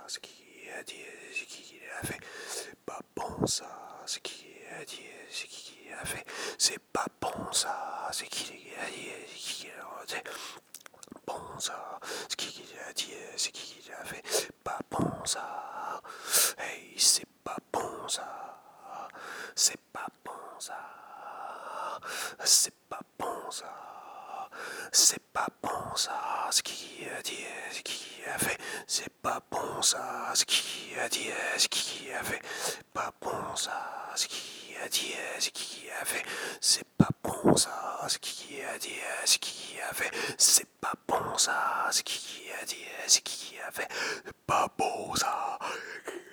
c'est qui a dit, c'est qui a fait, c'est pas bon ça, c'est qui a dit, c'est qui a fait, c'est pas bon ça, c'est qui a dit, c'est qui a fait, bon ça, c'est qui a dit, c'est qui a fait, c'est pas bon ça, hey, c'est pas bon ça, c'est pas bon ça, c'est pas bon ça. C'est pas bon ça, ce qui a dit, ce qui a fait, c'est pas bon ça, ce qui a dit, ce qui a fait, c'est pas bon ça, ce qui a dit, ce qui a fait, c'est pas bon ça, ce qui a dit, ce qui a fait, c'est pas bon ça, ce qui a dit, ce qui a fait, c'est pas bon ça.